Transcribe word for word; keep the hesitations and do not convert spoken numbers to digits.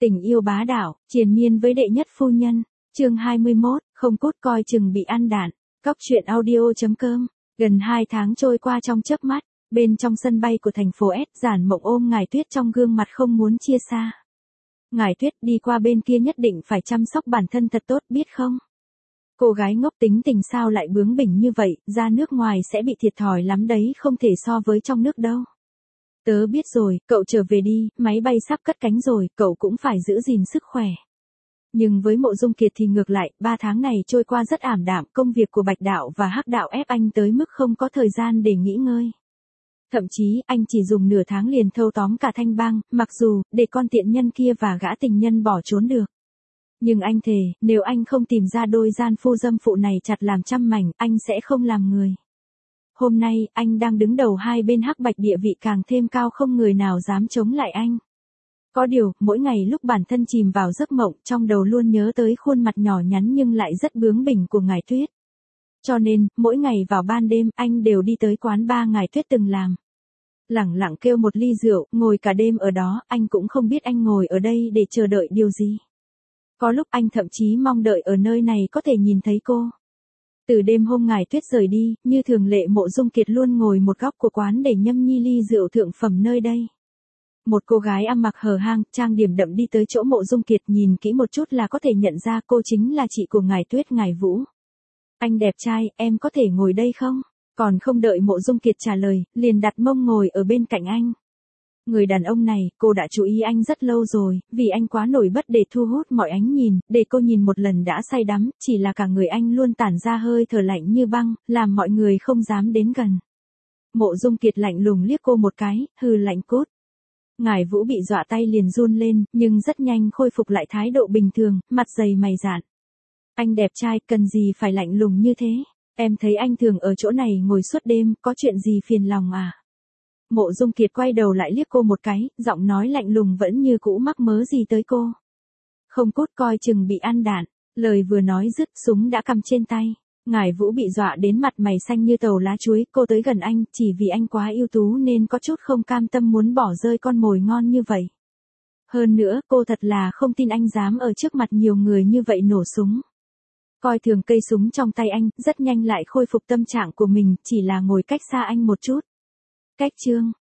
Tình yêu bá đạo, triền miên với đệ nhất phu nhân. Chương hai mươi mốt, không cút coi chừng bị ăn đạn. Cóc truyện audio.com. Gần hai tháng trôi qua trong chớp mắt, bên trong sân bay của thành phố S, Giản Mộng ôm Ngải Tuyết trong gương mặt không muốn chia xa. Ngải Tuyết, đi qua bên kia nhất định phải chăm sóc bản thân thật tốt, biết không? Cô gái ngốc tính tình sao lại bướng bỉnh như vậy, ra nước ngoài sẽ bị thiệt thòi lắm đấy, không thể so với trong nước đâu. Tớ biết rồi, cậu trở về đi, máy bay sắp cất cánh rồi, cậu cũng phải giữ gìn sức khỏe. Nhưng với Mộ Dung Kiệt thì ngược lại, ba tháng này trôi qua rất ảm đạm, công việc của Bạch Đạo và Hắc Đạo ép anh tới mức không có thời gian để nghỉ ngơi. Thậm chí, anh chỉ dùng nửa tháng liền thâu tóm cả Thanh Bang, mặc dù, để con tiện nhân kia và gã tình nhân bỏ trốn được. Nhưng anh thề, nếu anh không tìm ra đôi gian phu dâm phụ này chặt làm trăm mảnh, anh sẽ không làm người. Hôm nay, anh đang đứng đầu hai bên Hắc Bạch địa vị càng thêm cao, không người nào dám chống lại anh. Có điều, mỗi ngày lúc bản thân chìm vào giấc mộng, trong đầu luôn nhớ tới khuôn mặt nhỏ nhắn nhưng lại rất bướng bỉnh của Ngải Tuyết. Cho nên, mỗi ngày vào ban đêm, anh đều đi tới quán bar Ngải Tuyết từng làm. Lẳng lặng kêu một ly rượu, ngồi cả đêm ở đó, anh cũng không biết anh ngồi ở đây để chờ đợi điều gì. Có lúc anh thậm chí mong đợi ở nơi này có thể nhìn thấy cô. Từ đêm hôm Ngải Tuyết rời đi, như thường lệ Mộ Dung Kiệt luôn ngồi một góc của quán để nhâm nhi ly rượu thượng phẩm nơi đây. Một cô gái ăn mặc hở hang, trang điểm đậm đi tới chỗ Mộ Dung Kiệt, nhìn kỹ một chút là có thể nhận ra cô chính là chị của Ngải Tuyết, Ngải Vũ. Anh đẹp trai, em có thể ngồi đây không? Còn không đợi Mộ Dung Kiệt trả lời, liền đặt mông ngồi ở bên cạnh anh. Người đàn ông này, cô đã chú ý anh rất lâu rồi, vì anh quá nổi bật để thu hút mọi ánh nhìn, để cô nhìn một lần đã say đắm, chỉ là cả người anh luôn tản ra hơi thở lạnh như băng, làm mọi người không dám đến gần. Mộ Dung Kiệt lạnh lùng liếc cô một cái, hừ lạnh cốt. Ngải Vũ bị dọa tay liền run lên, nhưng rất nhanh khôi phục lại thái độ bình thường, mặt dày mày dạn. Anh đẹp trai, cần gì phải lạnh lùng như thế? Em thấy anh thường ở chỗ này ngồi suốt đêm, có chuyện gì phiền lòng à? Mộ Dung Kiệt quay đầu lại liếc cô một cái, giọng nói lạnh lùng vẫn như cũ, mắc mớ gì tới cô. Không cút coi chừng bị ăn đạn. Lời vừa nói dứt, súng đã cầm trên tay. Ngải Vũ bị dọa đến mặt mày xanh như tàu lá chuối, cô tới gần anh, chỉ vì anh quá ưu tú nên có chút không cam tâm muốn bỏ rơi con mồi ngon như vậy. Hơn nữa, cô thật là không tin anh dám ở trước mặt nhiều người như vậy nổ súng. Coi thường cây súng trong tay anh, rất nhanh lại khôi phục tâm trạng của mình, chỉ là ngồi cách xa anh một chút. Cách chương,